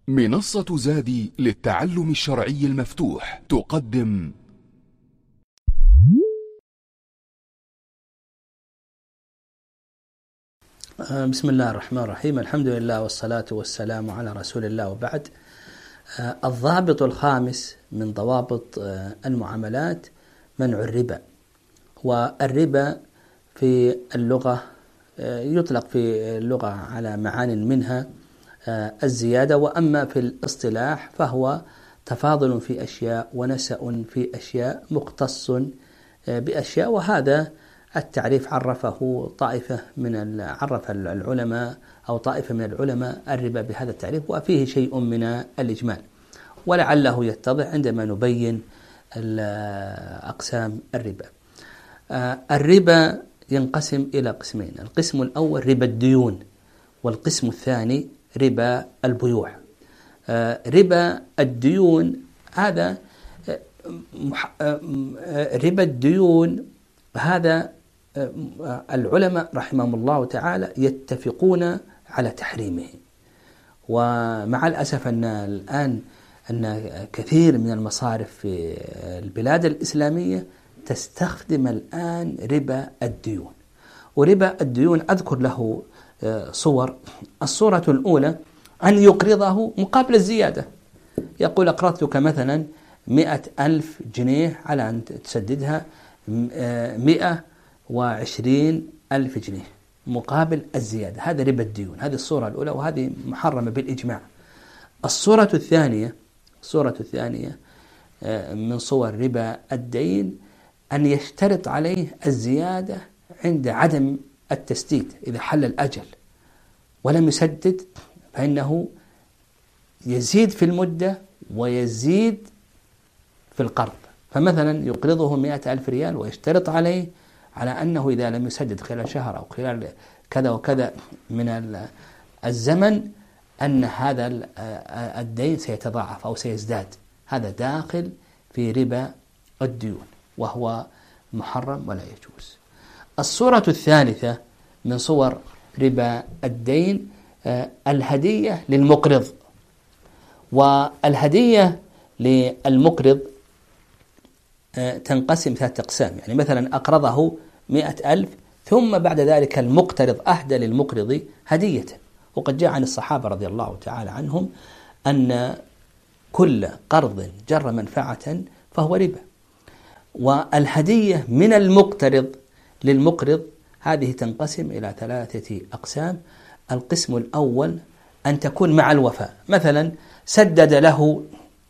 منصة زادي للتعلم الشرعي المفتوح تقدم بسم الله الرحمن الرحيم. الحمد لله والصلاة والسلام على رسول الله، وبعد. الضابط الخامس من ضوابط المعاملات منع الربا. والربا في اللغة يطلق في اللغة على معان منها الزيادة، وأما في الاصطلاح فهو تفاضل في أشياء ونسأ في أشياء مختص بأشياء. وهذا التعريف عرف العلماء أو طائفة من العلماء الربا بهذا التعريف، وفيه شيء من الإجمال، ولعله يتضح عندما نبين أقسام الربا. الربا ينقسم إلى قسمين: القسم الأول ربا الديون، والقسم الثاني ربا البيوع. ربا الديون هذا ربا الديون هذا العلماء رحمهم الله تعالى يتفقون على تحريمه. ومع الأسف أن كثير من المصارف في البلاد الإسلامية تستخدم الآن ربا الديون. وربا الديون أذكر له صور. الصورة الأولى أن يقرضه مقابل الزيادة، يقول أقرضتك مثلا 100,000 جنيه على أن تسددها 120,000 جنيه مقابل الزيادة. هذا ربا الديون، هذه الصورة الأولى، وهذه محرمة بالإجماع. الصورة الثانية من صور ربا الدين أن يشترط عليه الزيادة عند عدم التسديد. إذا حل الأجل ولم يسدد فإنه يزيد في المدة ويزيد في القرض. فمثلا يقرضه 100,000 ريال ويشترط عليه على أنه إذا لم يسدد خلال شهر أو خلال كذا وكذا من الزمن أن هذا الدين سيتضاعف أو سيزداد. هذا داخل في ربا الديون وهو محرم ولا يجوز. الصورة الثالثة من صور ربا الدين الهدية للمقرض. والهدية للمقرض تنقسم 3 أقسام. يعني مثلا أقرضه 100,000 ثم بعد ذلك المقترض أهدى للمقرض هدية. وقد جاء عن الصحابة رضي الله تعالى عنهم أن كل قرض جر منفعة فهو ربا. والهدية من المقترض للمقرض هذه تنقسم إلى 3 أقسام. القسم الأول أن تكون مع الوفاء، مثلا سدد له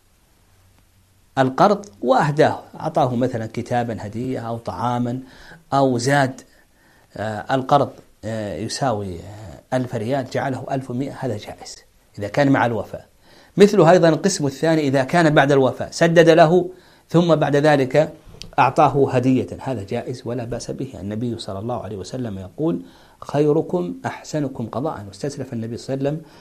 القرض وأهداه، أعطاه مثلا كتابا هدية أو طعاما أو زاد القرض يساوي 1000 ريال جعله 1100، هذا جائز إذا كان مع الوفاء. مثله أيضا القسم الثاني إذا كان بعد الوفاء سدد له ثم بعد ذلك أعطاه هدية، هذا جائز ولا بأس به. النبي صلى الله عليه وسلم يقول: خيركم أحسنكم قضاء. واستسلف النبي صلى الله عليه وسلم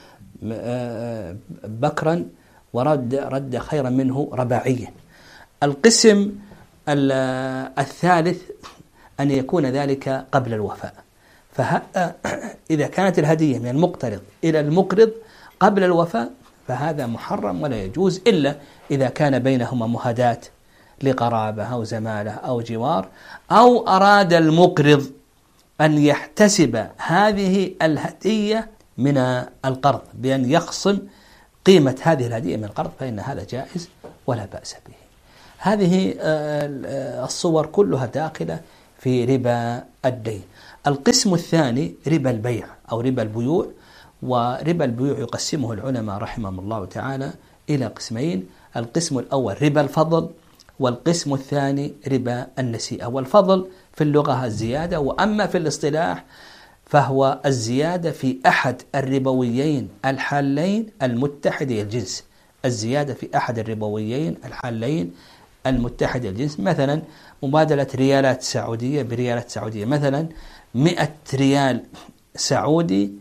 بكرا ورد خيرا منه رباعيا. القسم الثالث أن يكون ذلك قبل الوفاء. فإذا كانت الهدية من المقترض إلى المقرض قبل الوفاء فهذا محرم ولا يجوز، إلا إذا كان بينهما مهادات لقرابة أو زمالة أو جوار، أو أراد المقرض أن يحتسب هذه الهدية من القرض بأن يخصم قيمة هذه الهدية من القرض، فإن هذا جائز ولا بأس به. هذه الصور كلها داخلة في ربا الدين. القسم الثاني ربا البيع أو ربا البيوع. وربا البيوع يقسمه العلماء رحمهم الله تعالى إلى قسمين: القسم الأول ربا الفضل، والقسم الثاني ربا النسيئة. والفضل في اللغة الزيادة، وأما في الاصطلاح فهو الزيادة في أحد الربويين الحالين المتحدي الجنس. الزيادة في أحد الربويين الحالين المتحدي الجنس، مثلا مبادلة ريالات سعودية بريالات سعودية، مثلا 100 ريال سعودي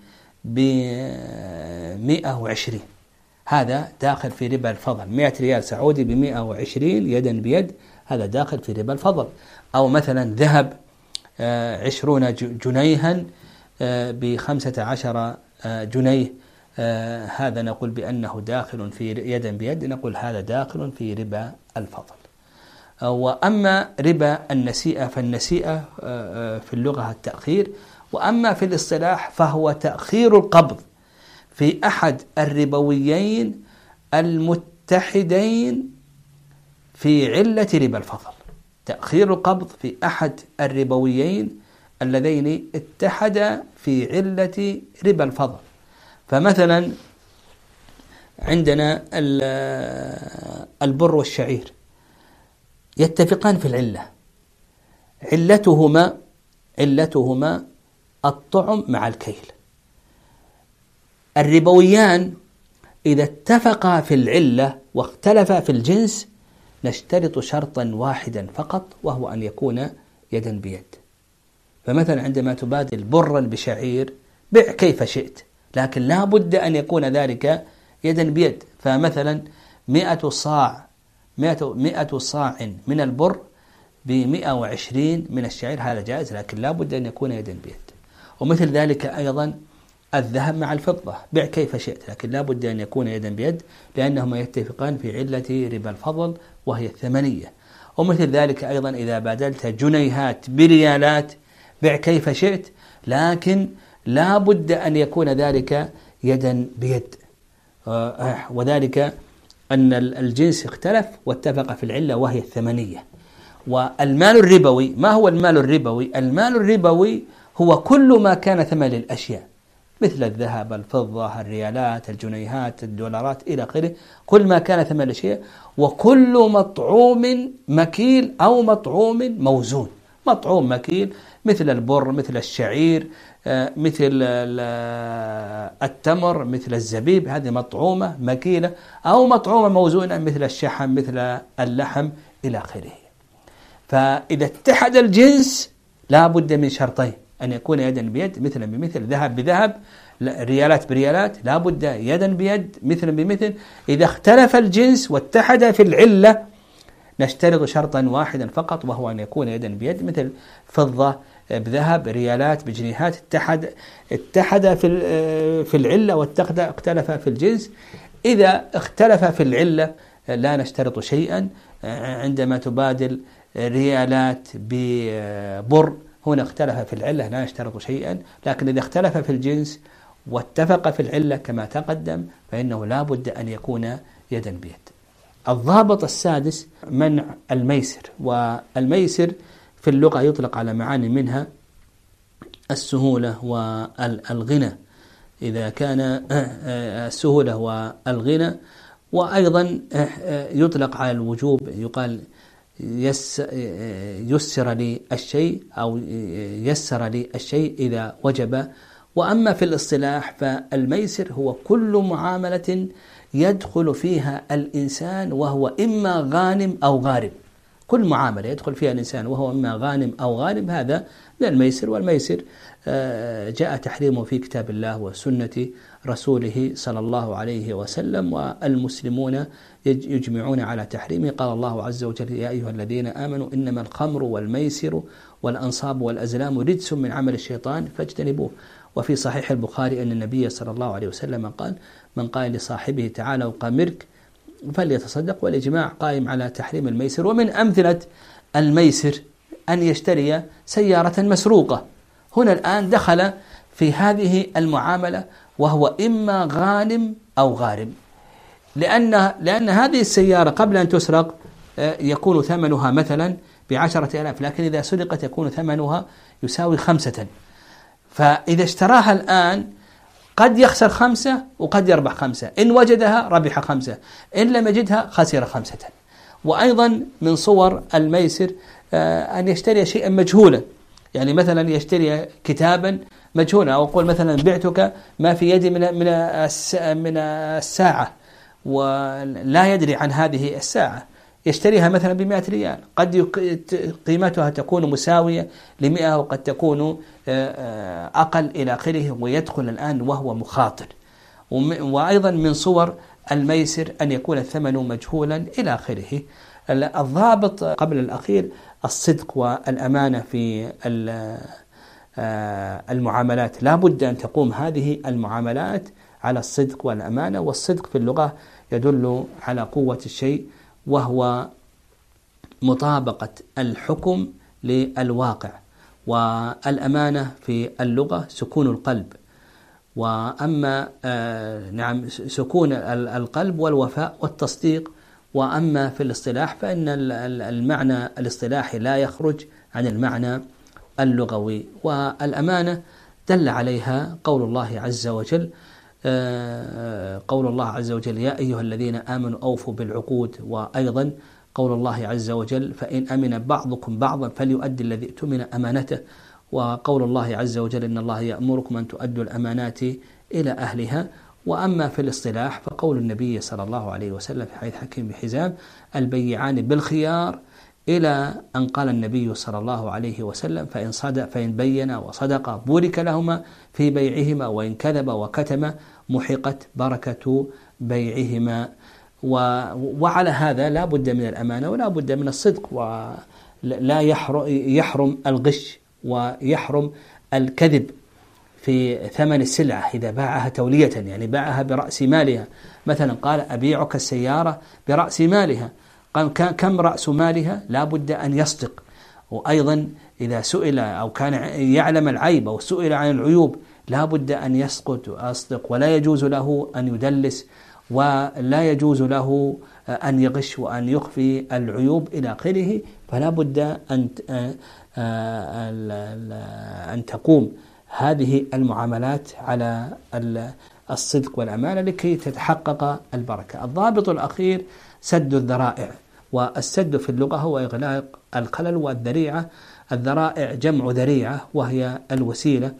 ب120، هذا داخل في ربا الفضل. 100 ريال سعودي ب120 يدا بيد، هذا داخل في ربا الفضل. أو مثلا ذهب 20 جنيها ب15 جنيه هذا نقول بأنه داخل في يدا بيد، نقول هذا داخل في ربا الفضل. وأما ربا النسيئة فالنسيئة في اللغة التأخير، وأما في الاصطلاح فهو تأخير القبض في أحد الربويين المتحدين في علة ربا الفضل. تأخير القبض في أحد الربويين اللذين اتحدا في علة ربا الفضل. فمثلا عندنا البر والشعير يتفقان في العلة، علتهما الطعم مع الكيل. الربويان إذا اتفقا في العلة واختلفا في الجنس نشترط شرطا واحدا فقط، وهو أن يكون يدا بيد. فمثلا عندما تبادل برا بشعير بع كيف شئت، لكن لا بد أن يكون ذلك يدا بيد. فمثلا 100 صاع من البر ب120 من الشعير، هذا جائز، لكن لا بد أن يكون يدا بيد. ومثل ذلك أيضا الذهب مع الفضة بع كيف شئت، لكن لا بد أن يكون يدا بيد، لأنهما يتفقان في علة ربا الفضل وهي الثمنية. ومثل ذلك أيضا إذا بادلت جنيهات بريالات بع كيف شئت، لكن لا بد أن يكون ذلك يدا بيد، وذلك أن الجنس اختلف واتفق في العلة وهي الثمنية. والمال الربوي، ما هو المال الربوي؟ المال الربوي هو كل ما كان ثمن الأشياء مثل الذهب، الفضة، الريالات، الجنيهات، الدولارات إلى آخره، كل ما كان ثمن الأشياء، وكل مطعوم مكيل أو مطعوم موزون. مطعوم مكيل مثل البر، مثل الشعير، مثل التمر، مثل الزبيب، هذه مطعومة مكيلة، أو مطعومة موزونة مثل الشحم، مثل اللحم إلى آخره. فإذا اتحد الجنس لا بد من شرطين: أن يكون يدا بيد مثلا بمثل، ذهب بذهب، ريالات بريالات، لا بد يدا بيد مثلا بمثل. إذا اختلف الجنس واتحد في العلة نشترط شرطا واحدا فقط، وهو أن يكون يدا بيد، مثل فضة بذهب، ريالات بجنيهات، اتحد في العلة واختلف في الجنس. إذا اختلف في العلة لا نشترط شيئا. عندما تبادل ريالات ببر هنا اختلف في العلة لا نشترط شيئا، لكن إذا اختلف في الجنس واتفق في العلة كما تقدم فإنه لا بد أن يكون يدا بيد. الضابط السادس منع الميسر. والميسر في اللغة يطلق على معاني منها السهولة والغنى، إذا كان السهولة والغنى، وأيضا يطلق على الوجوب، يقال يسر لي الشيء أو يسر لي الشيء إذا وجب. وأما في الاصطلاح فالميسر هو كل معاملة يدخل فيها الإنسان وهو إما غانم أو غارم. كل معاملة يدخل فيها الإنسان وهو إما غانم أو غارم هذا من الميسر. والميسر جاء تحريمه في كتاب الله وسنة رسوله صلى الله عليه وسلم، والمسلمون يجمعون على تحريمه. قال الله عز وجل: يا أيها الذين آمنوا إنما الخمر والميسر والأنصاب والأزلام رجس من عمل الشيطان فاجتنبوه. وفي صحيح البخاري أن النبي صلى الله عليه وسلم قال: من قال لصاحبه تعالى وقامرك فليتصدق. والإجماع قائم على تحريم الميسر. ومن أمثلة الميسر أن يشتري سيارة مسروقة. هنا الآن دخل في هذه المعاملة وهو إما غانم أو غارم، لأن هذه السيارة قبل أن تسرق يكون ثمنها مثلا ب10,000، لكن إذا سرقت يكون ثمنها يساوي 5. فإذا اشتراها الآن قد يخسر 5 وقد يربح 5، إن وجدها ربح 5، إن لم يجدها خسر 5. وأيضا من صور الميسر أن يشتري شيئا مجهولا، يعني مثلا يشتري كتابا مجهولا، أو أقول مثلا بعتك ما في يدي من الساعة ولا يدري عن هذه الساعة، يشتريها مثلا ب100 ريال، قد قيمتها تكون مساوية ل100 وقد تكون أقل إلى آخره، ويدخل الآن وهو مخاطر. وأيضا من صور الميسر أن يكون الثمن مجهولا إلى آخره. الضابط قبل الأخير الصدق والأمانة في المعاملات. لا بد أن تقوم هذه المعاملات على الصدق والأمانة. والصدق في اللغة يدل على قوة الشيء، وهو مطابقة الحكم للواقع. والأمانة في اللغة سكون القلب، وأما سكون القلب والوفاء والتصديق. وأما في الاصطلاح فإن المعنى الاصطلاحي لا يخرج عن المعنى اللغوي. والأمانة دل عليها قول الله عز وجل، يا أيها الذين آمنوا أوفوا بالعقود. وأيضا قول الله عز وجل فإن أمن بعضكم بعضا فليؤدي الذي اؤتمن أمانته. وقول الله عز وجل إن الله يأمركم أن تؤدوا الأمانات إلى أهلها. وأما في الاصطلاح فقول النبي صلى الله عليه وسلم في حديث حكيم بن حزام البيعان بالخيار، إلى أن قال النبي صلى الله عليه وسلم فإن بينا وصدقا بورك لهما في بيعهما، وإن كذب وكتم محقت بركة بيعهما. وعلى هذا لا بد من الأمانة ولا بد من الصدق، ولا يحرم الغش ويحرم الكذب في ثمن السلعة إذا باعها تولية، يعني باعها برأس مالها. مثلا قال أبيعك السيارة برأس مالها، قال كم رأس مالها؟ لا بد أن يصدق. وأيضا إذا سئل أو كان يعلم العيب أو سئل عن العيوب لا بد أن يصدق، ولا يجوز له أن يدلس، ولا يجوز له أن يغش وأن يخفي العيوب إلى آخره. فلا بد أن تقوم هذه المعاملات على الصدق والأمانة لكي تتحقق البركة. الضابط الأخير سد الذرائع. والسد في اللغة هو إغلاق الخلل والذريعة. الذرائع جمع ذريعة وهي الوسيلة.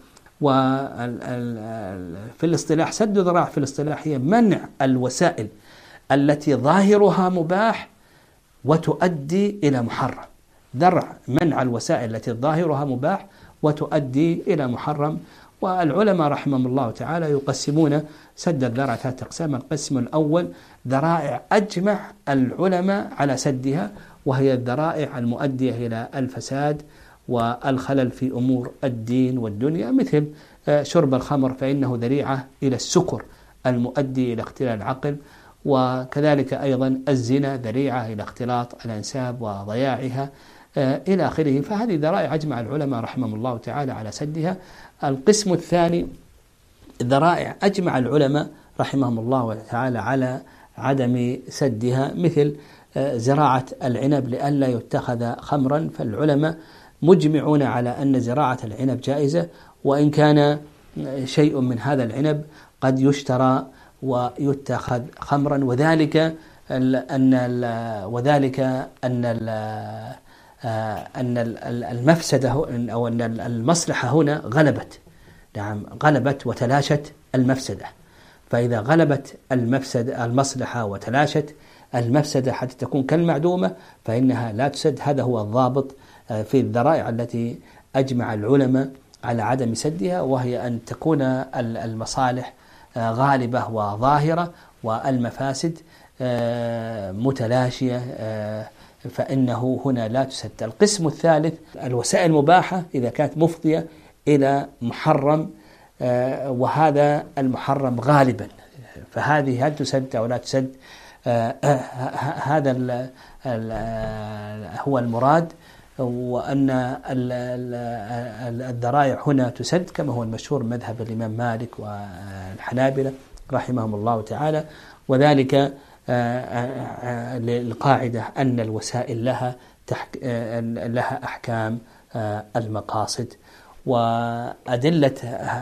وفي الاصطلاح سد الذرائع في الاصطلاح هي منع الوسائل التي ظاهرها مباح وتؤدي إلى محرم. منع الوسائل التي ظاهرها مباح وتؤدي إلى محرم. والعلماء رحمهم الله تعالى يقسمون سد الذرائع ثلاثة أقسام. القسم الأول ذرائع أجمع العلماء على سدها، وهي الذرائع المؤدية إلى الفساد والخلل في أمور الدين والدنيا، مثل شرب الخمر فإنه ذريعة إلى السكر المؤدي إلى اختلال العقل. وكذلك أيضا الزنا ذريعة إلى اختلاط الأنساب وضياعها إلى آخره. فهذه ذرائع أجمع العلماء رحمهم الله تعالى على سدها. القسم الثاني ذرائع أجمع العلماء رحمهم الله تعالى على عدم سدها، مثل زراعة العنب لئلا يتخذ خمرا. فالعلماء مجمعون على أن زراعة العنب جائزة، وإن كان شيء من هذا العنب قد يشترى ويتخذ خمرا، وذلك أن المفسدة أو أن المصلحة هنا غلبت وتلاشت المفسدة. فإذا غلبت المصلحة وتلاشت المفسدة حتى تكون كالمعدومة فإنها لا تسد. هذا هو الضابط في الذرائع التي أجمع العلماء على عدم سدها، وهي أن تكون المصالح غالبة وظاهرة والمفاسد متلاشية، فإنه هنا لا تسد. القسم الثالث الوسائل المباحة إذا كانت مفضية إلى محرم، وهذا المحرم غالبا، فهذه هل تسد أو لا تسد؟ هذا هو المراد، وأن الذرائع هنا تسد كما هو المشهور مذهب الإمام مالك والحنابلة رحمهم الله تعالى، وذلك للقاعدة أن الوسائل لها أحكام المقاصد. وأدلة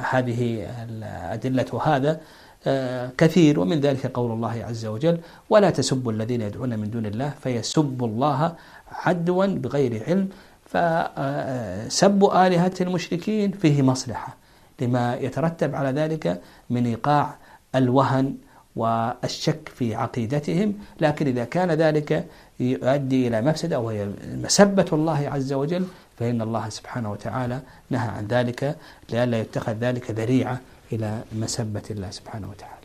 هذا كثير، ومن ذلك قول الله عز وجل ولا تسبوا الذين يدعون من دون الله فيسبوا الله عدوا بغير علم. فسب آلهة المشركين فيه مصلحة لما يترتب على ذلك من إيقاع الوهن والشك في عقيدتهم، لكن إذا كان ذلك يؤدي إلى مفسدة وهي مسبة الله عز وجل فإن الله سبحانه وتعالى نهى عن ذلك لئلا يتخذ ذلك ذريعة إلى مسبة الله سبحانه وتعالى.